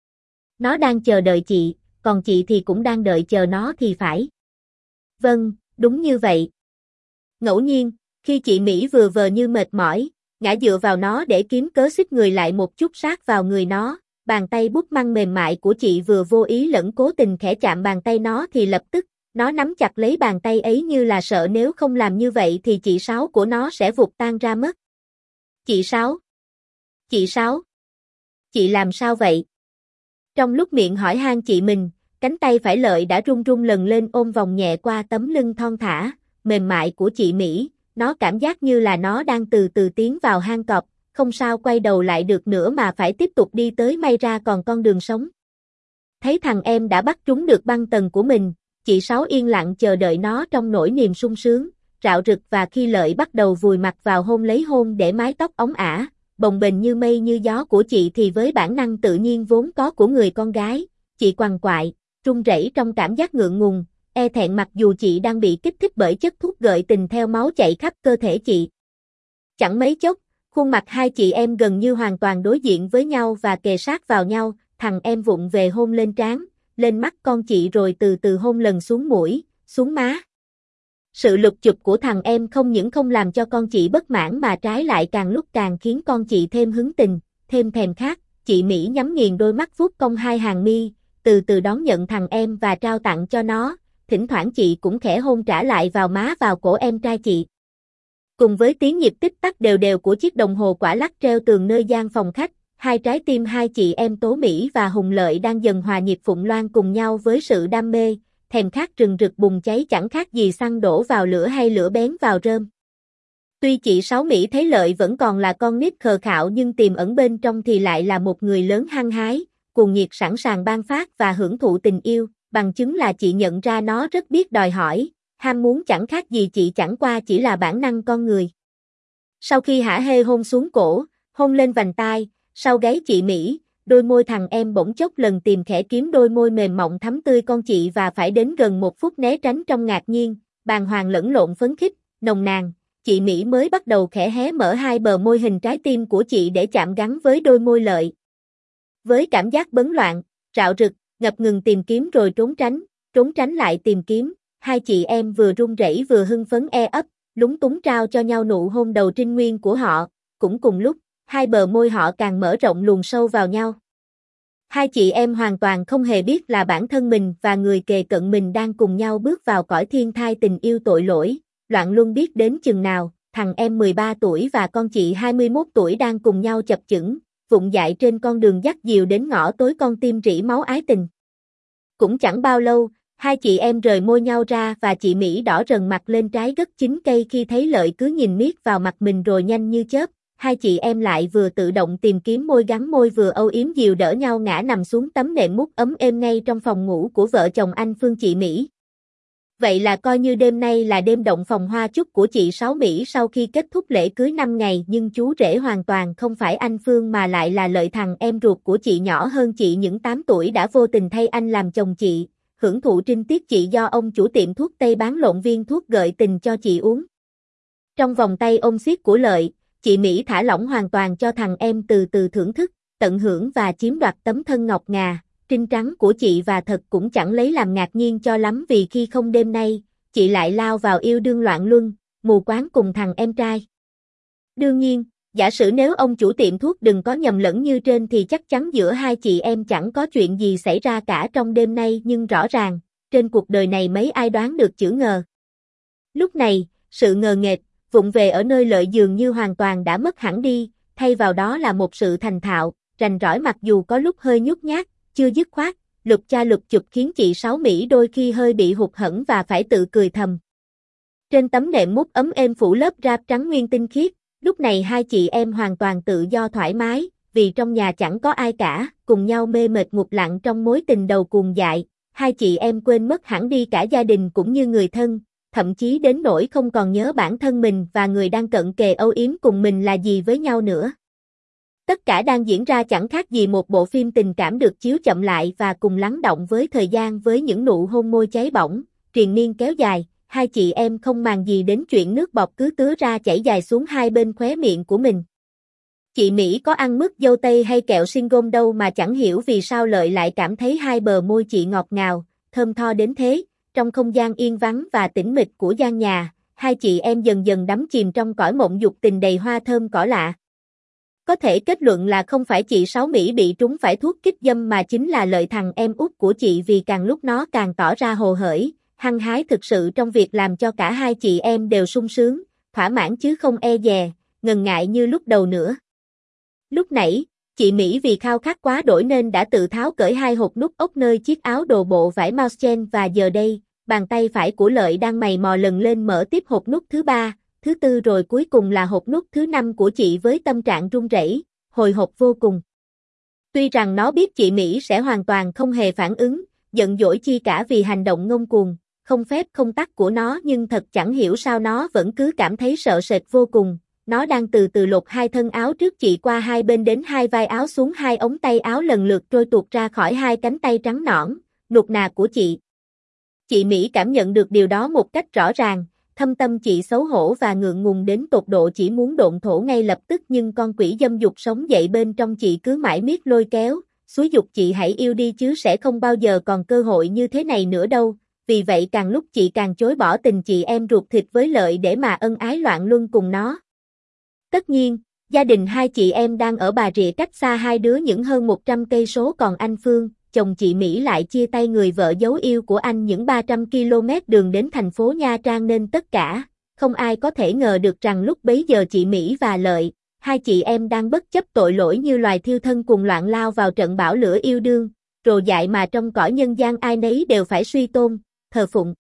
Nó đang chờ đợi chị, còn chị thì cũng đang đợi chờ nó thì phải. Vâng, đúng như vậy. Ngẫu nhiên, khi chị Mỹ vừa vờ như mệt mỏi, ngã dựa vào nó để kiếm cớ xích người lại một chút sát vào người nó, bàn tay búp măng mềm mại của chị vừa vô ý lẫn cố tình khẽ chạm bàn tay nó thì lập tức, nó nắm chặt lấy bàn tay ấy như là sợ nếu không làm như vậy thì chị Sáu của nó sẽ vụt tan ra mất. Chị Sáu! Chị Sáu! Chị làm sao vậy? Trong lúc miệng hỏi han chị mình, cánh tay phải Lợi đã run run lần lên ôm vòng nhẹ qua tấm lưng thon thả, mềm mại của chị Mỹ, nó cảm giác như là nó đang từ từ tiến vào hang cọp, không sao quay đầu lại được nữa mà phải tiếp tục đi tới, may ra còn con đường sống. Thấy thằng em đã bắt trúng được băng tần của mình, chị Sáu yên lặng chờ đợi nó trong nỗi niềm sung sướng, rạo rực, và khi Lợi bắt đầu vùi mặt vào hôn lấy hôn để mái tóc óng ả, bồng bềnh như mây như gió của chị thì với bản năng tự nhiên vốn có của người con gái, chị quằn quại, run rẩy trong cảm giác ngượng ngùng, e thẹn mặc dù chị đang bị kích thích bởi chất thuốc gợi tình theo máu chạy khắp cơ thể chị. Chẳng mấy chốc, khuôn mặt hai chị em gần như hoàn toàn đối diện với nhau và kề sát vào nhau, thằng em vụng về hôn lên trán, lên mắt con chị, rồi từ từ hôn lần xuống mũi, xuống má. Sự lục chụp của thằng em không những không làm cho con chị bất mãn mà trái lại càng lúc càng khiến con chị thêm hứng tình, thêm thèm khát. Chị Mỹ nhắm nghiền đôi mắt vuốt cong hai hàng mi, từ từ đón nhận thằng em và trao tặng cho nó, thỉnh thoảng chị cũng khẽ hôn trả lại vào má vào cổ em trai chị. Cùng với tiếng nhịp tích tắc đều đều của chiếc đồng hồ quả lắc treo tường nơi gian phòng khách, hai trái tim hai chị em Tố Mỹ và Hùng Lợi đang dần hòa nhịp Phụng Loan cùng nhau với sự đam mê, thèm khát rừng rực bùng cháy chẳng khác gì xăng đổ vào lửa hay lửa bén vào rơm. Tuy chị Sáu Mỹ thấy Lợi vẫn còn là con nít khờ khạo, nhưng tiềm ẩn bên trong thì lại là một người lớn hăng hái, cuồng nhiệt sẵn sàng ban phát và hưởng thụ tình yêu, bằng chứng là chị nhận ra nó rất biết đòi hỏi, ham muốn chẳng khác gì chị chẳng qua chỉ là bản năng con người. Sau khi hả hê hôn xuống cổ, hôn lên vành tai, sau gáy chị Mỹ, đôi môi thằng em bỗng chốc lần tìm khẽ kiếm đôi môi mềm mọng thắm tươi con chị và phải đến gần một phút né tránh trong ngạc nhiên, bàng hoàng lẫn lộn phấn khích, nồng nàn, chị Mỹ mới bắt đầu khẽ hé mở hai bờ môi hình trái tim của chị để chạm gắn với đôi môi Lợi. Với cảm giác bấn loạn, rạo rực, ngập ngừng tìm kiếm rồi trốn tránh, trốn tránh lại tìm kiếm, hai chị em vừa run rẩy vừa hưng phấn e ấp, lúng túng trao cho nhau nụ hôn đầu trinh nguyên của họ, cũng cùng lúc, hai bờ môi họ càng mở rộng luồn sâu vào nhau. Hai chị em hoàn toàn không hề biết là bản thân mình và người kề cận mình đang cùng nhau bước vào cõi thiên thai tình yêu tội lỗi, loạn luân biết đến chừng nào, thằng em mười ba tuổi và con chị hai mươi mốt tuổi đang cùng nhau chập chững, vụng dại trên con đường dắt dìu đến ngõ tối con tim rỉ máu ái tình. Cũng chẳng bao lâu, hai chị em rời môi nhau ra và chị Mỹ đỏ rần mặt lên trái gất chín cây khi thấy Lợi cứ nhìn miết vào mặt mình rồi nhanh như chớp, hai chị em lại vừa tự động tìm kiếm môi gắn môi vừa âu yếm dìu đỡ nhau ngã nằm xuống tấm nệm mút ấm êm ngay trong phòng ngủ của vợ chồng anh Phương chị Mỹ. Vậy là coi như đêm nay là đêm động phòng hoa chúc của chị Sáu Mỹ sau khi kết thúc lễ cưới năm ngày, nhưng chú rể hoàn toàn không phải anh Phương mà lại là Lợi, thằng em ruột của chị nhỏ hơn chị những tám tuổi đã vô tình thay anh làm chồng chị, hưởng thụ trinh tiết chị do ông chủ tiệm thuốc Tây bán lộn viên thuốc gợi tình cho chị uống. Trong vòng tay ôm siết của Lợi, chị Mỹ thả lỏng hoàn toàn cho thằng em từ từ thưởng thức, tận hưởng và chiếm đoạt tấm thân ngọc ngà, trinh trắng của chị, và thật cũng chẳng lấy làm ngạc nhiên cho lắm vì khi không đêm nay, chị lại lao vào yêu đương loạn luân, mù quáng cùng thằng em trai. Đương nhiên, giả sử nếu ông chủ tiệm thuốc đừng có nhầm lẫn như trên thì chắc chắn giữa hai chị em chẳng có chuyện gì xảy ra cả trong đêm nay, nhưng rõ ràng, trên cuộc đời này mấy ai đoán được chữ ngờ. Lúc này, sự ngờ nghệch, vụng về ở nơi Lợi dường như hoàn toàn đã mất hẳn đi, thay vào đó là một sự thành thạo, rành rỏi mặc dù có lúc hơi nhút nhát, chưa dứt khoát, lục cha lục chụp khiến chị Sáu Mỹ đôi khi hơi bị hụt hẫng và phải tự cười thầm. Trên tấm nệm mút ấm êm phủ lớp ráp trắng nguyên tinh khiết, lúc này hai chị em hoàn toàn tự do thoải mái, vì trong nhà chẳng có ai cả, cùng nhau mê mệt ngục lặng trong mối tình đầu cuồng dại, hai chị em quên mất hẳn đi cả gia đình cũng như người thân, thậm chí đến nỗi không còn nhớ bản thân mình và người đang cận kề âu yếm cùng mình là gì với nhau nữa. Tất cả đang diễn ra chẳng khác gì một bộ phim tình cảm được chiếu chậm lại và cùng lắng động với thời gian, với những nụ hôn môi cháy bỏng, triền miên kéo dài, hai chị em không màng gì đến chuyện nước bọt cứ tứa ra chảy dài xuống hai bên khóe miệng của mình. Chị Mỹ có ăn mứt dâu tây hay kẹo sinh gôm đâu mà chẳng hiểu vì sao Lợi lại cảm thấy hai bờ môi chị ngọt ngào, thơm tho đến thế. Trong không gian yên vắng và tĩnh mịch của gian nhà, hai chị em dần dần đắm chìm trong cõi mộng dục tình đầy hoa thơm cỏ lạ. Có thể kết luận là không phải chị Sáu Mỹ bị trúng phải thuốc kích dâm mà chính là Lợi, thằng em út của chị, vì càng lúc nó càng tỏ ra hồ hởi, hăng hái thực sự trong việc làm cho cả hai chị em đều sung sướng, thỏa mãn chứ không e dè, ngần ngại như lúc đầu nữa. Lúc nãy, chị Mỹ vì khao khát quá đổi nên đã tự tháo cởi hai hộp nút ốc nơi chiếc áo đồ bộ vải mousegen, và giờ đây, bàn tay phải của Lợi đang mày mò lần lên mở tiếp hộp nút thứ ba, thứ tư rồi cuối cùng là hộp nút thứ năm của chị với tâm trạng run rẩy, hồi hộp vô cùng. Tuy rằng nó biết chị Mỹ sẽ hoàn toàn không hề phản ứng, giận dỗi chi cả vì hành động ngông cuồng, không phép không tắc của nó, nhưng thật chẳng hiểu sao nó vẫn cứ cảm thấy sợ sệt vô cùng. Nó đang từ từ lột hai thân áo trước chị qua hai bên đến hai vai áo xuống hai ống tay áo lần lượt trôi tuột ra khỏi hai cánh tay trắng nõn, nuột nà của chị. Chị Mỹ cảm nhận được điều đó một cách rõ ràng, thâm tâm chị xấu hổ và ngượng ngùng đến tột độ chỉ muốn độn thổ ngay lập tức, nhưng con quỷ dâm dục sống dậy bên trong chị cứ mãi miết lôi kéo, xúi giục chị hãy yêu đi chứ sẽ không bao giờ còn cơ hội như thế này nữa đâu. Vì vậy càng lúc chị càng chối bỏ tình chị em ruột thịt với Lợi để mà ân ái loạn luân cùng nó. Tất nhiên, gia đình hai chị em đang ở Bà Rịa cách xa hai đứa những hơn một trăm cây số, còn anh Phương, chồng chị Mỹ lại chia tay người vợ dấu yêu của anh những ba trăm ki lô mét đường đến thành phố Nha Trang, nên tất cả, không ai có thể ngờ được rằng lúc bấy giờ chị Mỹ và Lợi, hai chị em đang bất chấp tội lỗi như loài thiêu thân cùng loạn lao vào trận bão lửa yêu đương, rồ dại mà trong cõi nhân gian ai nấy đều phải suy tôn, thờ phụng.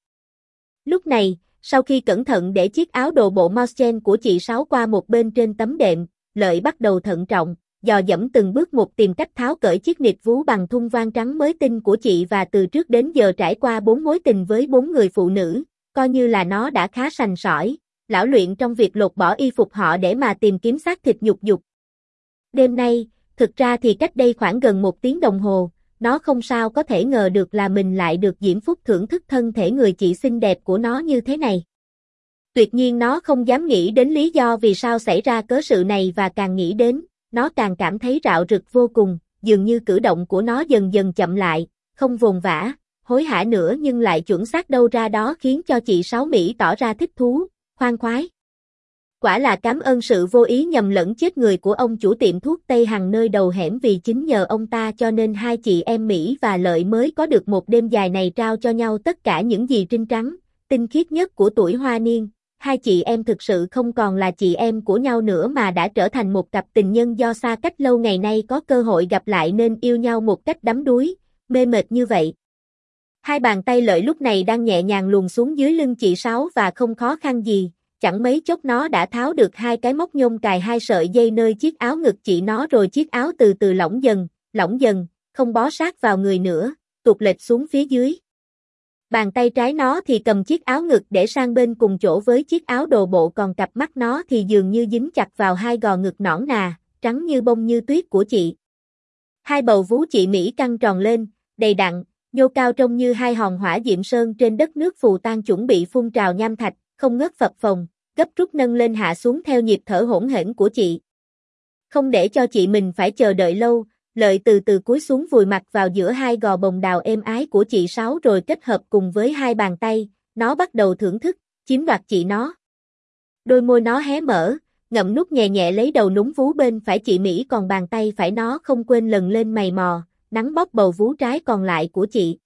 Lúc này, sau khi cẩn thận để chiếc áo đồ bộ mousegen của chị Sáu qua một bên trên tấm đệm, Lợi bắt đầu thận trọng, dò dẫm từng bước một tìm cách tháo cởi chiếc nịt vú bằng thun voan trắng mới tinh của chị, và từ trước đến giờ trải qua bốn mối tình với bốn người phụ nữ, coi như là nó đã khá sành sỏi, lão luyện trong việc lột bỏ y phục họ để mà tìm kiếm xác thịt nhục dục. Đêm nay, Thực ra thì cách đây khoảng gần một tiếng đồng hồ, nó không sao có thể ngờ được là mình lại được Diễm Phúc thưởng thức thân thể người chị xinh đẹp của nó như thế này. Tuyệt nhiên nó không dám nghĩ đến lý do vì sao xảy ra cớ sự này và càng nghĩ đến, nó càng cảm thấy rạo rực vô cùng, dường như cử động của nó dần dần chậm lại, không vồn vã, hối hả nữa nhưng lại chuẩn xác đâu ra đó khiến cho chị Sáu Mỹ tỏ ra thích thú, khoan khoái. Quả là cảm ơn sự vô ý nhầm lẫn chết người của ông chủ tiệm thuốc Tây Hằng nơi đầu hẻm, vì chính nhờ ông ta cho nên hai chị em Mỹ và Lợi mới có được một đêm dài này trao cho nhau tất cả những gì trinh trắng, tinh khiết nhất của tuổi hoa niên. Hai chị em thực sự không còn là chị em của nhau nữa mà đã trở thành một cặp tình nhân do xa cách lâu ngày nay có cơ hội gặp lại nên yêu nhau một cách đắm đuối, mê mệt như vậy. Hai bàn tay Lợi lúc này đang nhẹ nhàng luồn xuống dưới lưng chị Sáu và không khó khăn gì, chẳng mấy chốc nó đã tháo được hai cái móc nhôm cài hai sợi dây nơi chiếc áo ngực chị nó, rồi chiếc áo từ từ lỏng dần, lỏng dần, không bó sát vào người nữa, tuột lệch xuống phía dưới. Bàn tay trái nó thì cầm chiếc áo ngực để sang bên cùng chỗ với chiếc áo đồ bộ, còn cặp mắt nó thì dường như dính chặt vào hai gò ngực nõn nà, trắng như bông như tuyết của chị. Hai bầu vú chị Mỹ căng tròn lên, đầy đặn, nhô cao trông như hai hòn hỏa diệm sơn trên đất nước phù tang chuẩn bị phun trào nham thạch, không ngớt phập phồng, gấp rút nâng lên hạ xuống theo nhịp thở hỗn hển của chị. Không để cho chị mình phải chờ đợi lâu, Lợi từ từ cúi xuống vùi mặt vào giữa hai gò bồng đào êm ái của chị Sáu, rồi kết hợp cùng với hai bàn tay, nó bắt đầu thưởng thức, chiếm đoạt chị nó. Đôi môi nó hé mở, ngậm nút nhẹ nhẹ lấy đầu núm vú bên phải chị Mỹ, còn bàn tay phải nó không quên lần lên mày mò, nắn bóp bầu vú trái còn lại của chị.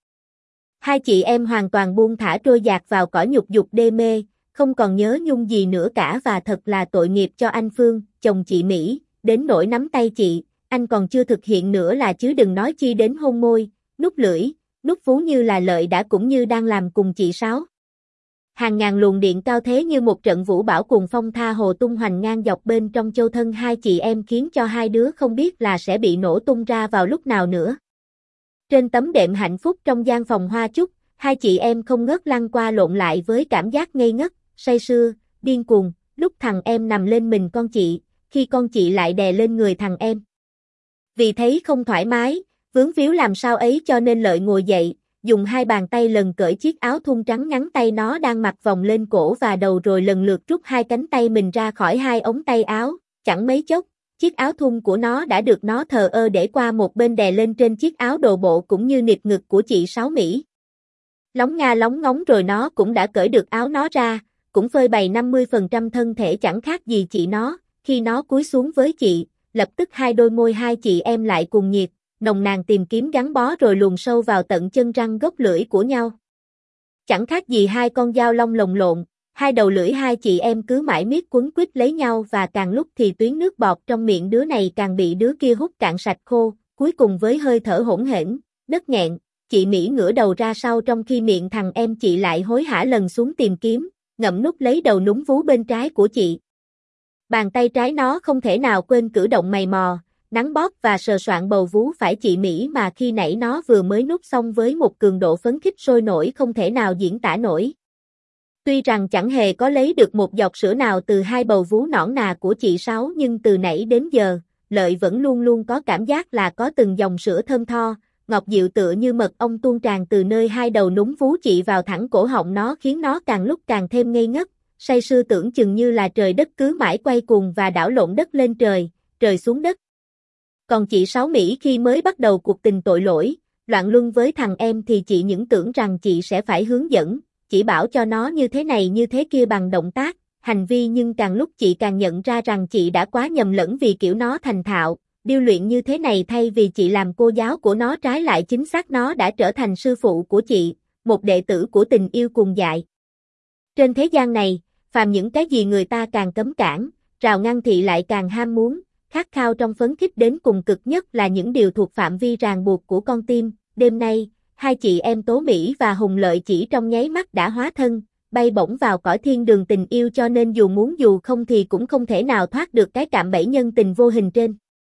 Hai chị em hoàn toàn buông thả trôi dạt vào cõi nhục dục đê mê, không còn nhớ nhung gì nữa cả, và thật là tội nghiệp cho anh Phương, chồng chị Mỹ, đến nỗi nắm tay chị, anh còn chưa thực hiện nữa là chứ đừng nói chi đến hôn môi, nút lưỡi, nút vú như là Lợi đã cũng như đang làm cùng chị Sáu. Hàng ngàn luồng điện cao thế như một trận vũ bão cuồng phong tha hồ tung hoành ngang dọc bên trong châu thân hai chị em, khiến cho hai đứa không biết là sẽ bị nổ tung ra vào lúc nào nữa. Trên tấm đệm hạnh phúc trong gian phòng hoa chúc, hai chị em không ngớt lăn qua lộn lại với cảm giác ngây ngất, say sưa, điên cuồng, lúc thằng em nằm lên mình con chị, khi con chị lại đè lên người thằng em. Vì thấy không thoải mái, vướng víu làm sao ấy cho nên Lợi ngồi dậy, dùng hai bàn tay lần cởi chiếc áo thun trắng ngắn tay nó đang mặc vòng lên cổ và đầu, rồi lần lượt rút hai cánh tay mình ra khỏi hai ống tay áo, chẳng mấy chốc, chiếc áo thun của nó đã được nó thờ ơ để qua một bên đè lên trên chiếc áo đồ bộ cũng như nịt ngực của chị Sáu Mỹ. Lóng nga lóng ngóng rồi nó cũng đã cởi được áo nó ra, cũng phơi bày năm mươi phần trăm thân thể chẳng khác gì chị nó, khi nó cúi xuống với chị, lập tức hai đôi môi hai chị em lại cùng nhiệt, nồng nàn tìm kiếm gắn bó rồi luồn sâu vào tận chân răng gốc lưỡi của nhau. Chẳng khác gì hai con dao long lồng lộn, hai đầu lưỡi hai chị em cứ mãi miết quấn quýt lấy nhau, và càng lúc thì tuyến nước bọt trong miệng đứa này càng bị đứa kia hút cạn sạch khô, cuối cùng với hơi thở hỗn hển, nấc nghẹn, chị Mỹ ngửa đầu ra sau trong khi miệng thằng em chị lại hối hả lần xuống tìm kiếm, ngậm nút lấy đầu núm vú bên trái của chị. Bàn tay trái nó không thể nào quên cử động mày mò, nắn bóp và sờ soạng bầu vú phải chị Mỹ mà khi nãy nó vừa mới nút xong với một cường độ phấn khích sôi nổi không thể nào diễn tả nổi. Tuy rằng chẳng hề có lấy được một giọt sữa nào từ hai bầu vú nõn nà của chị Sáu, nhưng từ nãy đến giờ, Lợi vẫn luôn luôn có cảm giác là có từng dòng sữa thơm tho, ngọt dịu tựa như mật ong tuôn tràn từ nơi hai đầu núm vú chị vào thẳng cổ họng nó, khiến nó càng lúc càng thêm ngây ngất, say sưa tưởng chừng như là trời đất cứ mãi quay cuồng và đảo lộn, đất lên trời, trời xuống đất. Còn chị Sáu Mỹ khi mới bắt đầu cuộc tình tội lỗi, loạn luân với thằng em thì chị những tưởng rằng chị sẽ phải hướng dẫn, chỉ bảo cho nó như thế này như thế kia bằng động tác, hành vi, nhưng càng lúc chị càng nhận ra rằng chị đã quá nhầm lẫn, vì kiểu nó thành thạo, điêu luyện như thế này thay vì chị làm cô giáo của nó, trái lại chính xác nó đã trở thành sư phụ của chị, một đệ tử của tình yêu cuồng dại. Trên thế gian này, phàm những cái gì người ta càng cấm cản, rào ngăn thì lại càng ham muốn, khát khao trong phấn khích đến cùng cực nhất là những điều thuộc phạm vi ràng buộc của con tim. Đêm nay, hai chị em Tố Mỹ và Hùng Lợi chỉ trong nháy mắt đã hóa thân, bay bổng vào cõi thiên đường tình yêu, cho nên dù muốn dù không thì cũng không thể nào thoát được cái cạm bẫy nhân tình vô hình trên.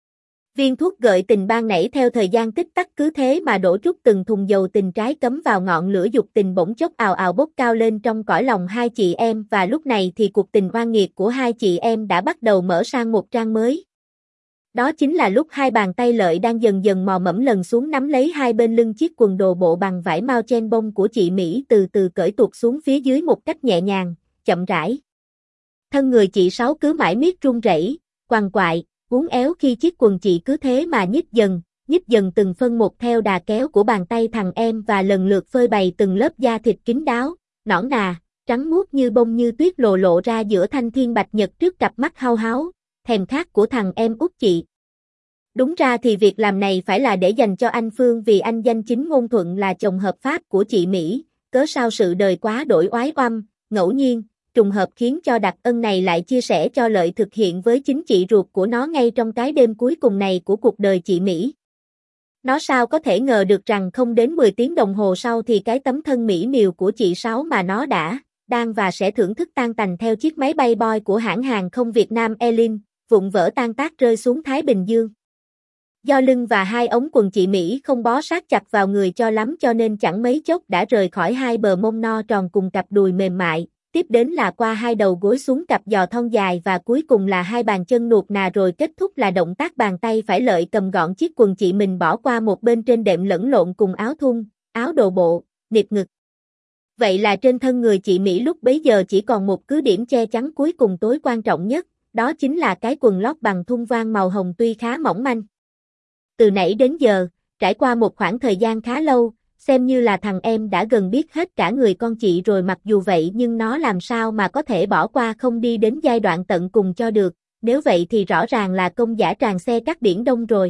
Viên thuốc gợi tình ban nảy theo thời gian tích tắc cứ thế mà đổ trút từng thùng dầu tình trái cấm vào ngọn lửa dục tình bỗng chốc ào ào bốc cao lên trong cõi lòng hai chị em, và lúc này thì cuộc tình oan nghiệt của hai chị em đã bắt đầu mở sang một trang mới. Đó chính là lúc hai bàn tay Lợi đang dần dần mò mẫm lần xuống nắm lấy hai bên lưng chiếc quần đồ bộ bằng vải mau chen bông của chị Mỹ từ từ cởi tuột xuống phía dưới một cách nhẹ nhàng, chậm rãi. Thân người chị Sáu cứ mãi miết run rẩy, quằn quại, uốn éo khi chiếc quần chị cứ thế mà nhích dần, nhích dần từng phân một theo đà kéo của bàn tay thằng em và lần lượt phơi bày từng lớp da thịt kín đáo, nõn nà, trắng muốt như bông như tuyết lộ lộ ra giữa thanh thiên bạch nhật trước cặp mắt hao háo, thèm khát của thằng em út chị. Đúng ra thì việc làm này phải là để dành cho anh Phương vì anh danh chính ngôn thuận là chồng hợp pháp của chị Mỹ, cớ sao sự đời quá đổi oái oăm, ngẫu nhiên, trùng hợp khiến cho đặc ân này lại chia sẻ cho Lợi thực hiện với chính chị ruột của nó ngay trong cái đêm cuối cùng này của cuộc đời chị Mỹ. Nó sao có thể ngờ được rằng không đến mười tiếng đồng hồ sau thì cái tấm thân mỹ miều của chị Sáu mà nó đã, đang và sẽ thưởng thức tan tành theo chiếc máy bay Boeing của hãng hàng không Việt Nam Airlines, vụn vỡ tan tác rơi xuống Thái Bình Dương. Do lưng và hai ống quần chị Mỹ không bó sát chặt vào người cho lắm cho nên chẳng mấy chốc đã rời khỏi hai bờ mông no tròn cùng cặp đùi mềm mại, tiếp đến là qua hai đầu gối xuống cặp giò thon dài và cuối cùng là hai bàn chân nuột nà rồi kết thúc là động tác bàn tay phải Lợi cầm gọn chiếc quần chị mình bỏ qua một bên trên đệm lẫn lộn cùng áo thun, áo đồ bộ, nịt ngực. Vậy là trên thân người chị Mỹ lúc bấy giờ chỉ còn một cứ điểm che chắn cuối cùng tối quan trọng nhất, đó chính là cái quần lót bằng thun voan màu hồng tuy khá mỏng manh. Từ nãy đến giờ, trải qua một khoảng thời gian khá lâu, xem như là thằng em đã gần biết hết cả người con chị rồi mặc dù vậy nhưng nó làm sao mà có thể bỏ qua không đi đến giai đoạn tận cùng cho được, nếu vậy thì rõ ràng là công giả tràn xe cắt biển đông rồi.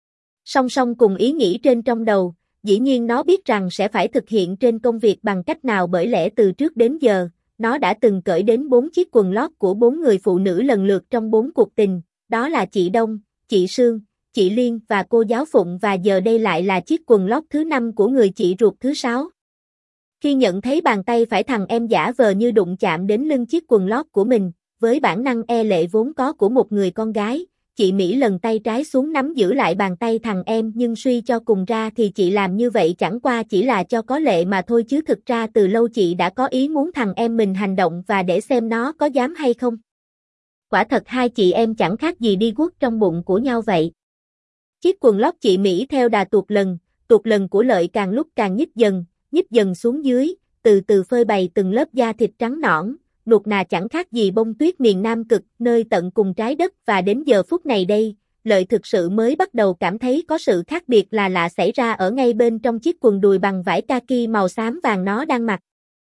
Song song cùng ý nghĩ trên trong đầu, dĩ nhiên nó biết rằng sẽ phải thực hiện trên công việc bằng cách nào bởi lẽ từ trước đến giờ, nó đã từng cởi đến bốn chiếc quần lót của bốn người phụ nữ lần lượt trong bốn cuộc tình, đó là chị Đông, chị Sương, chị Liên và cô giáo Phụng và giờ đây lại là chiếc quần lót thứ năm của người chị ruột thứ sáu. Khi nhận thấy bàn tay phải thằng em giả vờ như đụng chạm đến lưng chiếc quần lót của mình, với bản năng e lệ vốn có của một người con gái, chị Mỹ lần tay trái xuống nắm giữ lại bàn tay thằng em nhưng suy cho cùng ra thì chị làm như vậy chẳng qua chỉ là cho có lệ mà thôi chứ thực ra từ lâu chị đã có ý muốn thằng em mình hành động và để xem nó có dám hay không. Quả thật hai chị em chẳng khác gì đi guốc trong bụng của nhau vậy. Chiếc quần lót chị Mỹ theo đà tuột lần, tuột lần của Lợi càng lúc càng nhích dần, nhích dần xuống dưới, từ từ phơi bày từng lớp da thịt trắng nõn, nuột nà chẳng khác gì bông tuyết miền Nam Cực, nơi tận cùng trái đất và đến giờ phút này đây, Lợi thực sự mới bắt đầu cảm thấy có sự khác biệt là lạ xảy ra ở ngay bên trong chiếc quần đùi bằng vải kaki màu xám vàng nó đang mặc.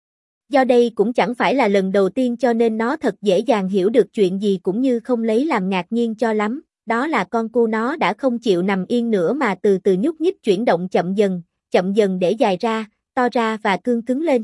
Do đây cũng chẳng phải là lần đầu tiên cho nên nó thật dễ dàng hiểu được chuyện gì cũng như không lấy làm ngạc nhiên cho lắm. Đó là con cu nó đã không chịu nằm yên nữa mà từ từ nhúc nhích chuyển động chậm dần, chậm dần để dài ra, to ra và cương cứng lên.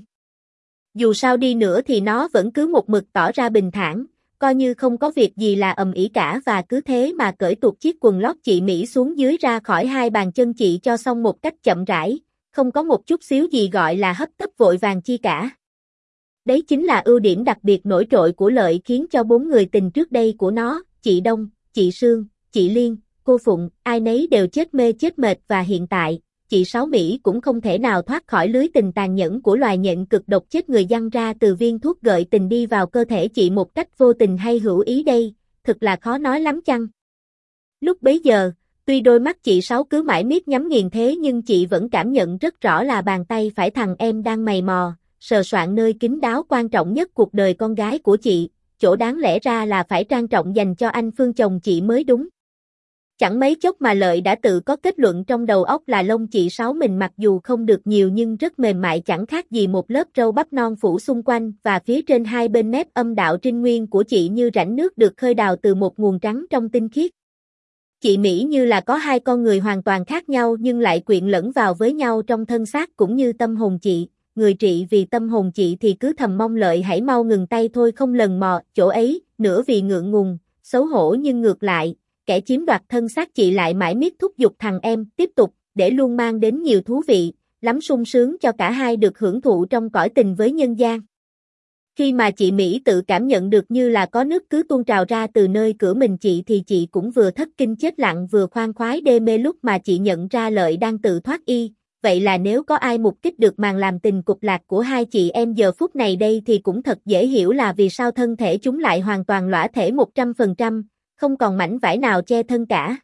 Dù sao đi nữa thì nó vẫn cứ một mực tỏ ra bình thản, coi như không có việc gì là ầm ĩ cả và cứ thế mà cởi tuột chiếc quần lót chị Mỹ xuống dưới ra khỏi hai bàn chân chị cho xong một cách chậm rãi, không có một chút xíu gì gọi là hấp tấp vội vàng chi cả. Đấy chính là ưu điểm đặc biệt nổi trội của Lợi khiến cho bốn người tình trước đây của nó, chị Đông, chị Sương, chị Liên, cô Phụng, ai nấy đều chết mê chết mệt và hiện tại, chị Sáu Mỹ cũng không thể nào thoát khỏi lưới tình tàn nhẫn của loài nhện cực độc chết người giăng ra từ viên thuốc gợi tình đi vào cơ thể chị một cách vô tình hay hữu ý đây, thực là khó nói lắm chăng. Lúc bấy giờ, tuy đôi mắt chị Sáu cứ mãi miết nhắm nghiền thế nhưng chị vẫn cảm nhận rất rõ là bàn tay phải thằng em đang mày mò, sờ soạn nơi kín đáo quan trọng nhất cuộc đời con gái của chị, chỗ đáng lẽ ra là phải trang trọng dành cho anh Phương chồng chị mới đúng. Chẳng mấy chốc mà Lợi đã tự có kết luận trong đầu óc là lông chị Sáu mình mặc dù không được nhiều nhưng rất mềm mại chẳng khác gì một lớp râu bắp non phủ xung quanh và phía trên hai bên mép âm đạo trinh nguyên của chị như rãnh nước được khơi đào từ một nguồn trắng trong tinh khiết. Chị Mỹ như là có hai con người hoàn toàn khác nhau nhưng lại quyện lẫn vào với nhau trong thân xác cũng như tâm hồn chị. Người trị vì tâm hồn chị thì cứ thầm mong Lợi hãy mau ngừng tay thôi không lần mò chỗ ấy, nửa vì ngượng ngùng, xấu hổ nhưng ngược lại, kẻ chiếm đoạt thân xác chị lại mãi miết thúc giục thằng em tiếp tục, để luôn mang đến nhiều thú vị, lắm sung sướng cho cả hai được hưởng thụ trong cõi tình với nhân gian. Khi mà chị Mỹ tự cảm nhận được như là có nước cứ tuôn trào ra từ nơi cửa mình chị thì chị cũng vừa thất kinh chết lặng vừa khoan khoái đê mê lúc mà chị nhận ra Lợi đang tự thoát y. Vậy là nếu có ai mục kích được màn làm tình cục lạc của hai chị em giờ phút này đây thì cũng thật dễ hiểu là vì sao thân thể chúng lại hoàn toàn lõa thể một trăm phần trăm, không còn mảnh vải nào che thân cả.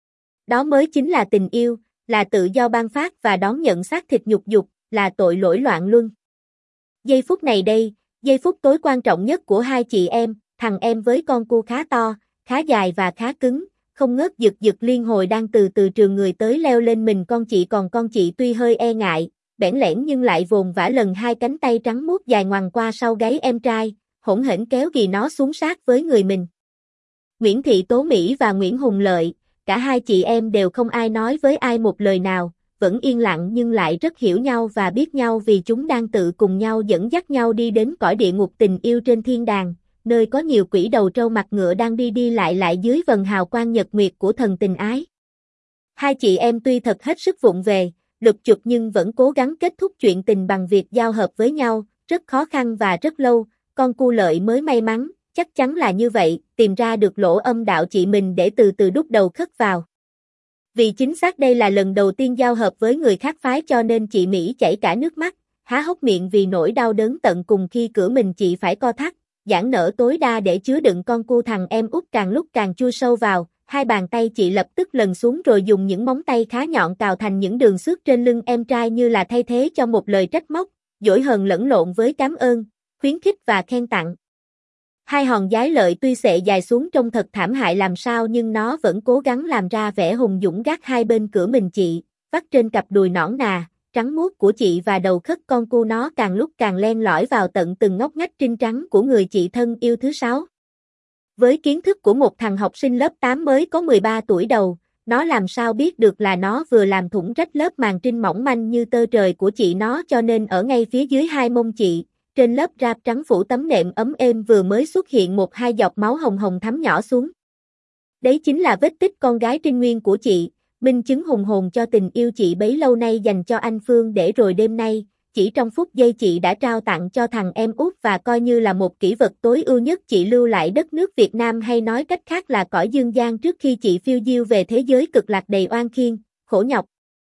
Đó mới chính là tình yêu, là tự do ban phát và đón nhận xác thịt nhục dục, là tội lỗi loạn luân. Giây phút này đây, giây phút tối quan trọng nhất của hai chị em, thằng em với con cu khá to, khá dài và khá cứng, không ngớt giật giật liên hồi đang từ từ trường người tới leo lên mình con chị, còn con chị tuy hơi e ngại, bẽn lẽn nhưng lại vồn vã lần hai cánh tay trắng muốt dài ngoằng qua sau gáy em trai, hỗn hển kéo ghì nó xuống sát với người mình. Nguyễn Thị Tố Mỹ và Nguyễn Hùng Lợi, cả hai chị em đều không ai nói với ai một lời nào, vẫn yên lặng nhưng lại rất hiểu nhau và biết nhau vì chúng đang tự cùng nhau dẫn dắt nhau đi đến cõi địa ngục tình yêu trên thiên đàng, nơi có nhiều quỷ đầu trâu mặt ngựa đang đi đi lại lại dưới vầng hào quang nhật nguyệt của thần tình ái. Hai chị em tuy thật hết sức vụng về, lục chụp nhưng vẫn cố gắng kết thúc chuyện tình bằng việc giao hợp với nhau, rất khó khăn và rất lâu, con cu Lợi mới may mắn, chắc chắn là như vậy, tìm ra được lỗ âm đạo chị mình để từ từ đút đầu khất vào. Vì chính xác đây là lần đầu tiên giao hợp với người khác phái cho nên chị Mỹ chảy cả nước mắt, há hốc miệng vì nỗi đau đớn tận cùng khi cửa mình chị phải co thắt, giãn nở tối đa để chứa đựng con cu thằng em út càng lúc càng chui sâu vào, hai bàn tay chị lập tức lần xuống rồi dùng những móng tay khá nhọn cào thành những đường xước trên lưng em trai như là thay thế cho một lời trách móc, dỗi hờn lẫn lộn với cảm ơn, khuyến khích và khen tặng. Hai hòn giái Lợi tuy xệ dài xuống trông thật thảm hại làm sao nhưng nó vẫn cố gắng làm ra vẻ hùng dũng gác hai bên cửa mình chị, vắt trên cặp đùi nõn nà, trắng muốt của chị và đầu khất con cu nó càng lúc càng len lỏi vào tận từng ngóc ngách trinh trắng của người chị thân yêu thứ sáu. Với kiến thức của một thằng học sinh lớp tám mới có mười ba tuổi đầu, nó làm sao biết được là nó vừa làm thủng rách lớp màng trinh mỏng manh như tơ trời của chị nó cho nên ở ngay phía dưới hai mông chị, trên lớp rạp trắng phủ tấm nệm ấm êm vừa mới xuất hiện một hai giọt máu hồng hồng thấm nhỏ xuống. Đấy chính là vết tích con gái trinh nguyên của chị, minh chứng hùng hồn cho tình yêu chị bấy lâu nay dành cho anh Phương để rồi đêm nay, chỉ trong phút giây chị đã trao tặng cho thằng em út và coi như là một kỷ vật tối ưu nhất chị lưu lại đất nước Việt Nam hay nói cách khác là cõi dương gian trước khi chị phiêu diêu về thế giới cực lạc đầy oan khiên, khổ nhọc.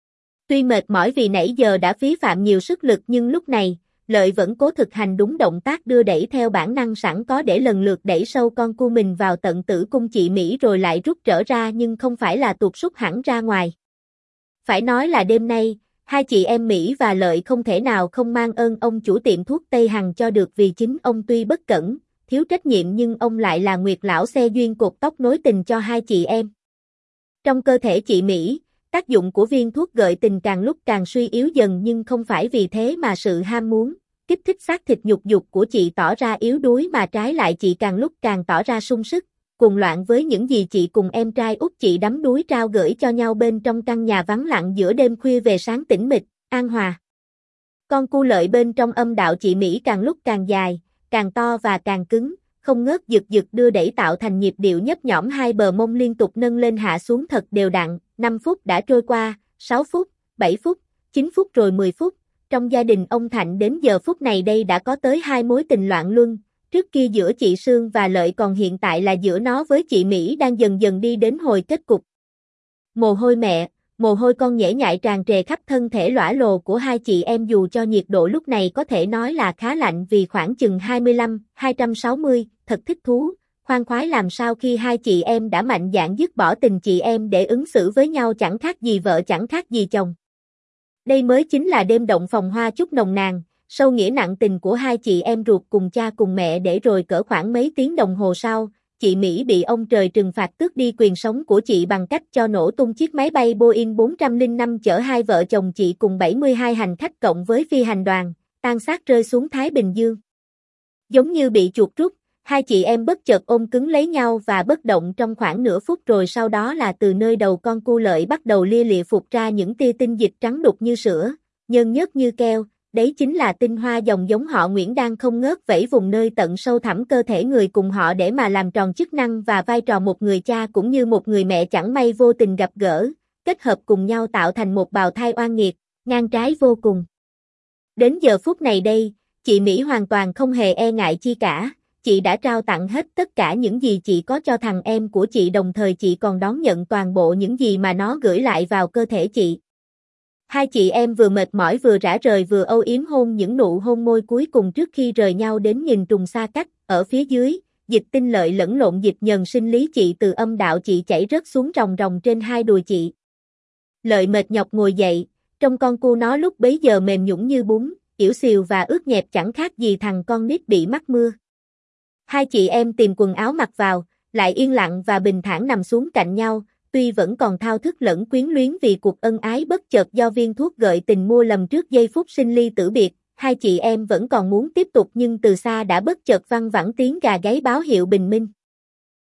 Tuy mệt mỏi vì nãy giờ đã phí phạm nhiều sức lực nhưng lúc này, Lợi vẫn cố thực hành đúng động tác đưa đẩy theo bản năng sẵn có để lần lượt đẩy sâu con cu mình vào tận tử cung chị Mỹ rồi lại rút trở ra nhưng không phải là tuột sút hẳn ra ngoài. Phải nói là đêm nay, hai chị em Mỹ và Lợi không thể nào không mang ơn ông chủ tiệm thuốc Tây Hằng cho được vì chính ông tuy bất cẩn, thiếu trách nhiệm nhưng ông lại là Nguyệt lão xe duyên cột tóc nối tình cho hai chị em. Trong cơ thể chị Mỹ, tác dụng của viên thuốc gợi tình càng lúc càng suy yếu dần nhưng không phải vì thế mà sự ham muốn, kích thích xác thịt nhục dục của chị tỏ ra yếu đuối mà trái lại chị càng lúc càng tỏ ra sung sức, cuồng loạn với những gì chị cùng em trai út chị đắm đuối trao gửi cho nhau bên trong căn nhà vắng lặng giữa đêm khuya về sáng tĩnh mịch, an hòa. Con cu Lợi bên trong âm đạo chị Mỹ càng lúc càng dài, càng to và càng cứng, không ngớt giật giật đưa đẩy tạo thành nhịp điệu nhấp nhõm hai bờ mông liên tục nâng lên hạ xuống thật đều đặn, năm phút đã trôi qua, sáu phút, bảy phút, chín phút rồi mười phút, trong gia đình ông Thạnh đến giờ phút này đây đã có tới hai mối tình loạn luân, trước kia giữa chị Sương và Lợi còn hiện tại là giữa nó với chị Mỹ đang dần dần đi đến hồi kết cục. Mồ hôi mẹ, mồ hôi con nhễ nhại tràn trề khắp thân thể lõa lồ của hai chị em dù cho nhiệt độ lúc này có thể nói là khá lạnh vì khoảng chừng hai mươi lăm, hai trăm sáu mươi, thật thích thú, khoan khoái làm sao khi hai chị em đã mạnh dạn dứt bỏ tình chị em để ứng xử với nhau chẳng khác gì vợ chẳng khác gì chồng. Đây mới chính là đêm động phòng hoa chúc nồng nàn, sâu nghĩa nặng tình của hai chị em ruột cùng cha cùng mẹ để rồi cỡ khoảng mấy tiếng đồng hồ sau, chị Mỹ bị ông trời trừng phạt tước đi quyền sống của chị bằng cách cho nổ tung chiếc máy bay Boeing bốn không năm chở hai vợ chồng chị cùng bảy mươi hai hành khách cộng với phi hành đoàn, tan xác rơi xuống Thái Bình Dương. Giống như bị chuột rút, hai chị em bất chợt ôm cứng lấy nhau và bất động trong khoảng nửa phút rồi sau đó là từ nơi đầu con cu Lợi bắt đầu lia lịa phụt ra những tia tinh dịch trắng đục như sữa, nhơn nhớt như keo. Đấy chính là tinh hoa dòng giống họ Nguyễn đang không ngớt vẫy vùng nơi tận sâu thẳm cơ thể người cùng họ để mà làm tròn chức năng và vai trò một người cha cũng như một người mẹ chẳng may vô tình gặp gỡ, kết hợp cùng nhau tạo thành một bào thai oan nghiệt, ngang trái vô cùng. Đến giờ phút này đây, chị Mỹ hoàn toàn không hề e ngại chi cả, chị đã trao tặng hết tất cả những gì chị có cho thằng em của chị đồng thời chị còn đón nhận toàn bộ những gì mà nó gửi lại vào cơ thể chị. Hai chị em vừa mệt mỏi vừa rã rời vừa âu yếm hôn những nụ hôn môi cuối cùng trước khi rời nhau đến nghìn trùng xa cách, ở phía dưới, dịch tinh lợi lẫn lộn dịch nhờn sinh lý chị từ âm đạo chị chảy rớt xuống ròng ròng trên hai đùi chị. Lợi mệt nhọc ngồi dậy, trong con cu nó lúc bấy giờ mềm nhũn như bún, yểu xìu và ướt nhẹp chẳng khác gì thằng con nít bị mắc mưa. Hai chị em tìm quần áo mặc vào, lại yên lặng và bình thản nằm xuống cạnh nhau, tuy vẫn còn thao thức lẫn quyến luyến vì cuộc ân ái bất chợt do viên thuốc gợi tình mua lầm trước giây phút sinh ly tử biệt, hai chị em vẫn còn muốn tiếp tục nhưng từ xa đã bất chợt văng vẳng tiếng gà gáy báo hiệu bình minh.